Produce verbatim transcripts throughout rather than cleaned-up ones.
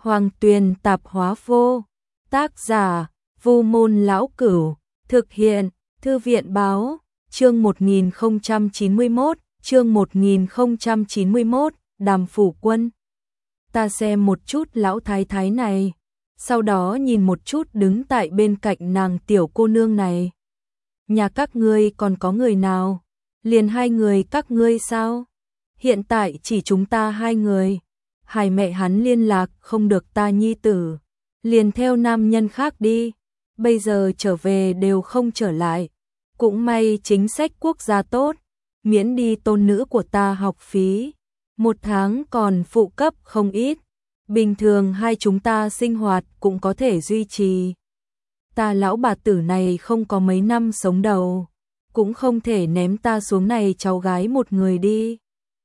Hoàng Tuyền Tạp Hóa Vô. Tác giả: Vu Môn Lão Cửu. Thực hiện: Thư viện Báo. Chương một nghìn không trăm chín mươi mốt, chương một nghìn không trăm chín mươi mốt, Đàm Phủ Quân. Ta xem một chút lão thái thái này, sau đó nhìn một chút đứng tại bên cạnh nàng tiểu cô nương này. Nhà các ngươi còn có người nào? Liền hai người các ngươi sao? Hiện tại chỉ chúng ta hai người. Hai mẹ hắn liên lạc không được ta nhi tử, liền theo nam nhân khác đi. Bây giờ trở về đều không trở lại. Cũng may chính sách quốc gia tốt, miễn đi tôn nữ của ta học phí. Một tháng còn phụ cấp không ít. Bình thường hai chúng ta sinh hoạt cũng có thể duy trì. Ta lão bà tử này không có mấy năm sống đầu, cũng không thể ném ta xuống này cháu gái một người đi.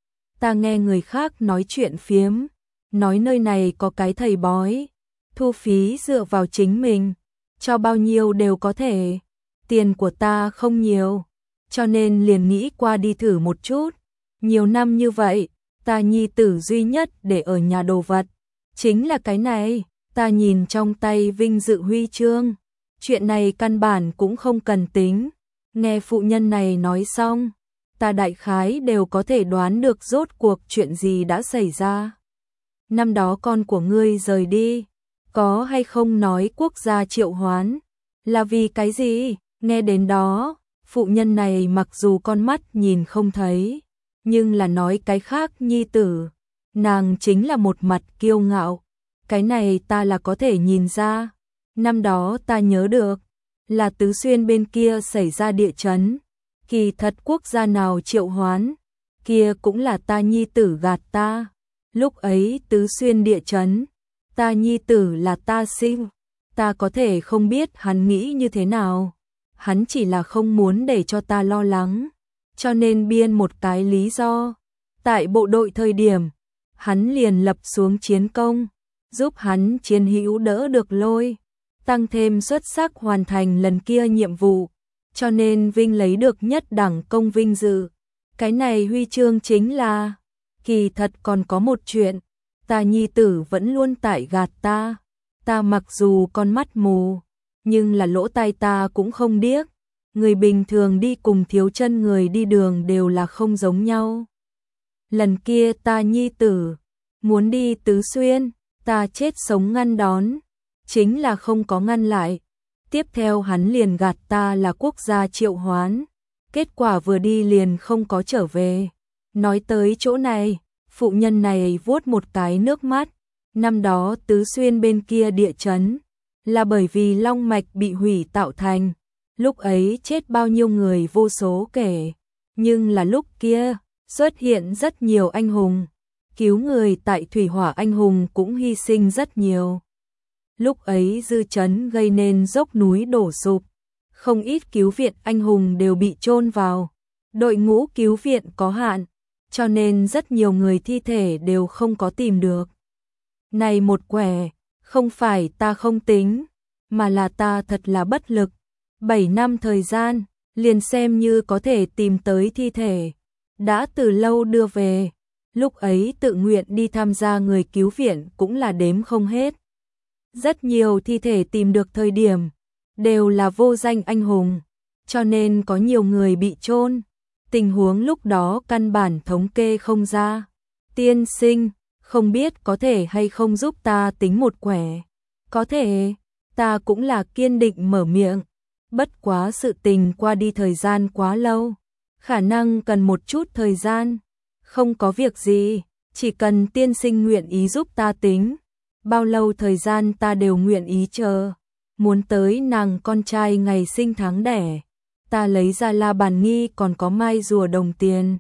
Ta nghe người khác nói chuyện phiếm, nói nơi này có cái thầy bói, thu phí dựa vào chính mình, cho bao nhiêu đều có thể. Tiền của ta không nhiều, cho nên liền nghĩ qua đi thử một chút. Nhiều năm như vậy, ta nhi tử duy nhất để ở nhà đồ vật chính là cái này. Ta nhìn trong tay vinh dự huy chương, chuyện này căn bản cũng không cần tính. Nghe phụ nhân này nói xong, ta đại khái đều có thể đoán được rốt cuộc chuyện gì đã xảy ra. Năm đó con của ngươi rời đi, có hay không nói quốc gia triệu hoán, là vì cái gì? Nghe đến đó, phụ nhân này mặc dù con mắt nhìn không thấy, nhưng là nói cái khác nhi tử, nàng chính là một mặt kiêu ngạo. Cái này ta là có thể nhìn ra. Năm đó ta nhớ được, là Tứ Xuyên bên kia xảy ra địa chấn. Kỳ thật quốc gia nào triệu hoán, kia cũng là ta nhi tử gạt ta. Lúc ấy Tứ Xuyên địa chấn, ta nhi tử là ta sinh. Ta có thể không biết hắn nghĩ như thế nào. Hắn chỉ là không muốn để cho ta lo lắng, cho nên biên một cái lý do. Tại bộ đội thời điểm, hắn liền lập xuống chiến công, giúp hắn chiến hữu đỡ được lôi, tăng thêm xuất sắc hoàn thành lần kia nhiệm vụ, cho nên Vinh lấy được nhất đẳng công vinh dự. Cái này huy chương chính là, kỳ thật còn có một chuyện, ta nhi tử vẫn luôn tại gạt ta. Ta mặc dù con mắt mù, nhưng là lỗ tai ta cũng không điếc. Người bình thường đi cùng thiếu chân người đi đường đều là không giống nhau. Lần kia ta nhi tử muốn đi Tứ Xuyên, ta chết sống ngăn đón, chính là không có ngăn lại. Tiếp theo hắn liền gạt ta là quốc gia triệu hoán, kết quả vừa đi liền không có trở về. Nói tới chỗ này, phụ nhân này vuốt một cái nước mắt. Năm đó Tứ Xuyên bên kia địa chấn, là bởi vì long mạch bị hủy tạo thành. Lúc ấy chết bao nhiêu người vô số kể, nhưng là lúc kia xuất hiện rất nhiều anh hùng, cứu người tại thủy hỏa anh hùng cũng hy sinh rất nhiều. Lúc ấy dư chấn gây nên dốc núi đổ sụp, không ít cứu viện anh hùng đều bị chôn vào. Đội ngũ cứu viện có hạn, cho nên rất nhiều người thi thể đều không có tìm được. Này một quẻ, không phải ta không tính, mà là ta thật là bất lực. Bảy năm thời gian, liền xem như có thể tìm tới thi thể, đã từ lâu đưa về. Lúc ấy tự nguyện đi tham gia người cứu viện cũng là đếm không hết. Rất nhiều thi thể tìm được thời điểm, đều là vô danh anh hùng, cho nên có nhiều người bị chôn. Tình huống lúc đó căn bản thống kê không ra. Tiên sinh, không biết có thể hay không giúp ta tính một quẻ. Có thể, ta cũng là kiên định mở miệng. Bất quá sự tình qua đi thời gian quá lâu, khả năng cần một chút thời gian. Không có việc gì, chỉ cần tiên sinh nguyện ý giúp ta tính, bao lâu thời gian ta đều nguyện ý chờ. Muốn tới nàng con trai ngày sinh tháng đẻ, ta lấy ra la bàn nghi còn có mai rùa đồng tiền.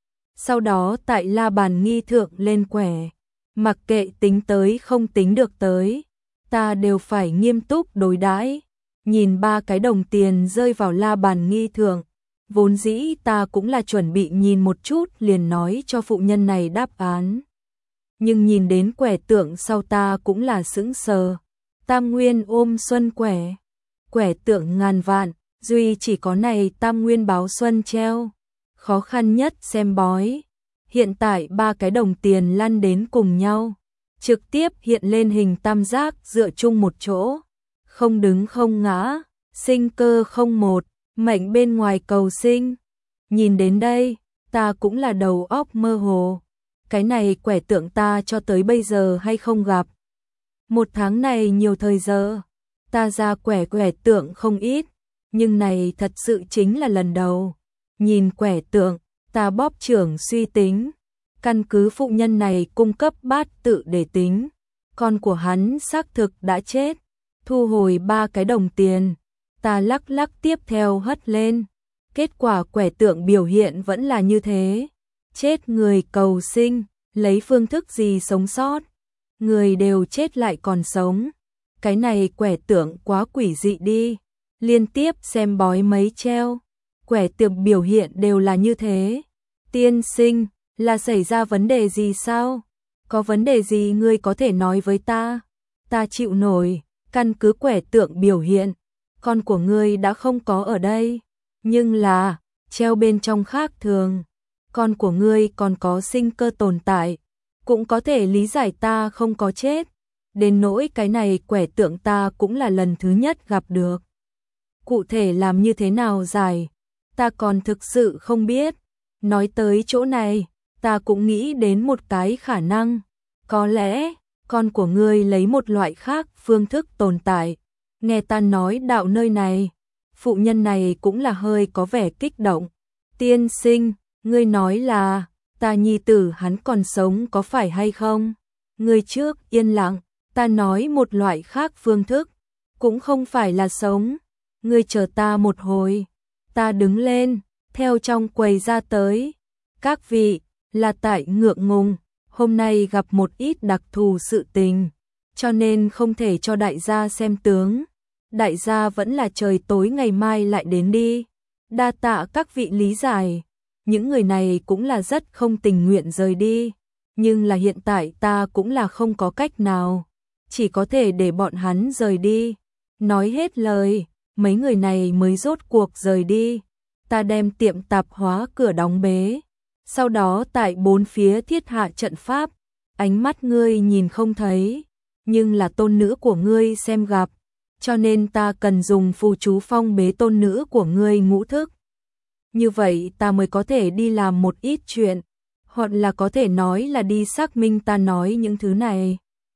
Sau đó tại la bàn nghi thượng lên quẻ, mặc kệ tính tới không tính được tới, ta đều phải nghiêm túc đối đãi. Nhìn ba cái đồng tiền rơi vào la bàn nghi thượng, vốn dĩ ta cũng là chuẩn bị nhìn một chút liền nói cho phụ nhân này đáp án. Nhưng nhìn đến quẻ tượng sau ta cũng là sững sờ. Tam nguyên ôm xuân quẻ, quẻ tượng ngàn vạn, duy chỉ có này tam nguyên báo xuân treo. Khó khăn nhất xem bói, hiện tại ba cái đồng tiền lăn đến cùng nhau, trực tiếp hiện lên hình tam giác dựa chung một chỗ, không đứng không ngã, sinh cơ không một, mệnh bên ngoài cầu sinh. Nhìn đến đây, ta cũng là đầu óc mơ hồ. Cái này quẻ tượng ta cho tới bây giờ hay không gặp. Một tháng này nhiều thời giờ, ta ra quẻ quẻ tượng không ít, nhưng này thật sự chính là lần đầu. Nhìn quẻ tượng, ta bóp trưởng suy tính, căn cứ phụ nhân này cung cấp bát tự để tính, con của hắn xác thực đã chết. Thu hồi ba cái đồng tiền, ta lắc lắc tiếp theo hất lên. Kết quả quẻ tượng biểu hiện vẫn là như thế. Chết người cầu sinh, lấy phương thức gì sống sót? Người đều chết lại còn sống. Cái này quẻ tượng quá quỷ dị đi. Liên tiếp xem bói mấy treo, quẻ tượng biểu hiện đều là như thế. Tiên sinh, là xảy ra vấn đề gì sao? Có vấn đề gì ngươi có thể nói với ta? Ta chịu nổi, căn cứ quẻ tượng biểu hiện, con của ngươi đã không có ở đây. Nhưng là, treo bên trong khác thường, con của ngươi còn có sinh cơ tồn tại, cũng có thể lý giải ta không có chết. Đến nỗi cái này quẻ tượng ta cũng là lần thứ nhất gặp được. Cụ thể làm như thế nào giải, ta còn thực sự không biết. Nói tới chỗ này, ta cũng nghĩ đến một cái khả năng. Có lẽ, con của ngươi lấy một loại khác phương thức tồn tại. Nghe ta nói đạo nơi này, phụ nhân này cũng là hơi có vẻ kích động. Tiên sinh, ngươi nói là, ta nhi tử hắn còn sống có phải hay không? Ngươi trước yên lặng, ta nói một loại khác phương thức, cũng không phải là sống. Ngươi chờ ta một hồi. Ta đứng lên, theo trong quầy ra tới. Các vị, là tại ngượng ngùng, hôm nay gặp một ít đặc thù sự tình, cho nên không thể cho đại gia xem tướng. Đại gia vẫn là trời tối ngày mai lại đến đi. Đa tạ các vị lý giải. Những người này cũng là rất không tình nguyện rời đi, nhưng là hiện tại ta cũng là không có cách nào, chỉ có thể để bọn hắn rời đi. Nói hết lời, mấy người này mới rốt cuộc rời đi. Ta đem tiệm tạp hóa cửa đóng bế, sau đó tại bốn phía thiết hạ trận pháp. Ánh mắt ngươi nhìn không thấy, nhưng là tôn nữ của ngươi xem gặp, cho nên ta cần dùng phù chú phong bế tôn nữ của ngươi ngũ thức. Như vậy ta mới có thể đi làm một ít chuyện, hoặc là có thể nói là đi xác minh ta nói những thứ này.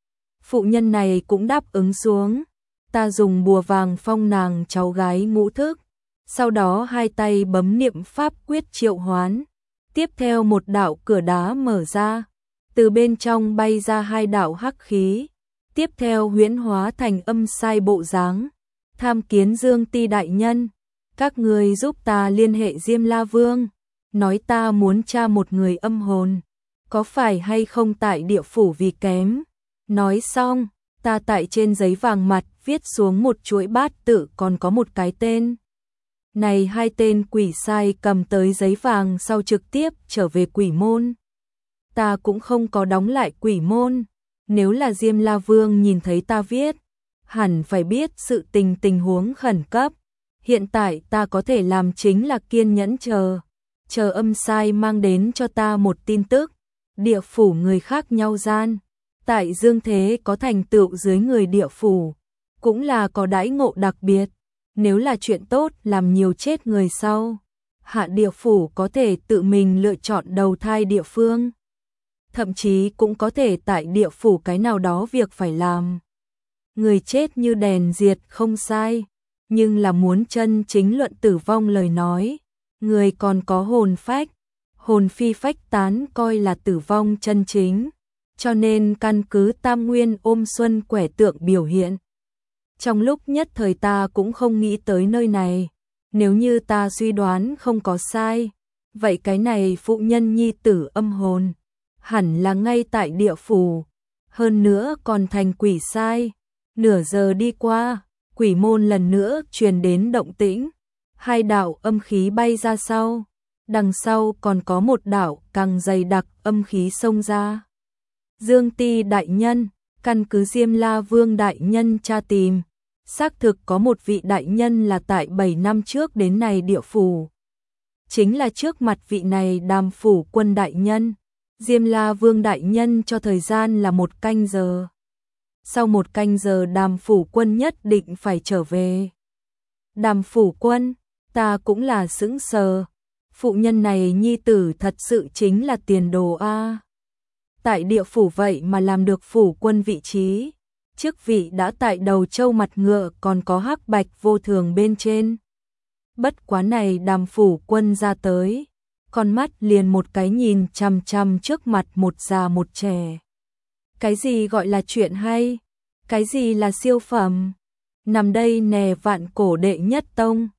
Phụ nhân này cũng đáp ứng xuống. Ta dùng bùa vàng phong nàng cháu gái ngũ thức, sau đó hai tay bấm niệm pháp quyết triệu hoán. Tiếp theo một đạo cửa đá mở ra, từ bên trong bay ra hai đạo hắc khí, tiếp theo huyễn hóa thành âm sai bộ dáng. Tham kiến Dương Ti đại nhân, các người giúp ta liên hệ Diêm La Vương, nói ta muốn tra một người âm hồn, có phải hay không tại địa phủ vì kém. Nói xong, ta tại trên giấy vàng mặt viết xuống một chuỗi bát tự còn có một cái tên. Này hai tên quỷ sai cầm tới giấy vàng sau trực tiếp trở về quỷ môn. Ta cũng không có đóng lại quỷ môn. Nếu là Diêm La Vương nhìn thấy ta viết, hẳn phải biết sự tình tình huống khẩn cấp. Hiện tại ta có thể làm chính là kiên nhẫn chờ. Chờ âm sai mang đến cho ta một tin tức. Địa phủ người khác nhau gian. Tại dương thế có thành tựu dưới người địa phủ, cũng là có đãi ngộ đặc biệt. Nếu là chuyện tốt làm nhiều chết người sau, hạ địa phủ có thể tự mình lựa chọn đầu thai địa phương. Thậm chí cũng có thể tại địa phủ cái nào đó việc phải làm. Người chết như đèn diệt không sai, nhưng là muốn chân chính luận tử vong lời nói, người còn có hồn phách, hồn phi phách tán coi là tử vong chân chính. Cho nên căn cứ Tam Nguyên ôm xuân quẻ tượng biểu hiện. Trong lúc nhất thời ta cũng không nghĩ tới nơi này. Nếu như ta suy đoán không có sai, vậy cái này phụ nhân nhi tử âm hồn hẳn là ngay tại địa phủ. Hơn nữa còn thành quỷ sai. Nửa giờ đi qua, quỷ môn lần nữa truyền đến động tĩnh. Hai đạo âm khí bay ra sau. Đằng sau còn có một đạo càng dày đặc âm khí xông ra. Dương Ti đại nhân, căn cứ Diêm La Vương đại nhân tra tìm, xác thực có một vị đại nhân là tại bảy năm trước đến này địa phủ. Chính là trước mặt vị này Đàm phủ quân đại nhân. Diêm La Vương đại nhân cho thời gian là một canh giờ. Sau một canh giờ Đàm Phủ Quân nhất định phải trở về. Đàm Phủ Quân, ta cũng là sững sờ. Phụ nhân này nhi tử thật sự chính là tiền đồ a. Tại địa phủ vậy mà làm được phủ quân vị trí. Chức vị đã tại đầu trâu mặt ngựa còn có hắc bạch vô thường bên trên. Bất quá này Đàm Phủ Quân ra tới, con mắt liền một cái nhìn chằm chằm trước mặt một già một trẻ. Cái gì gọi là chuyện hay? Cái gì là siêu phẩm? Nằm đây nè vạn cổ đệ nhất tông.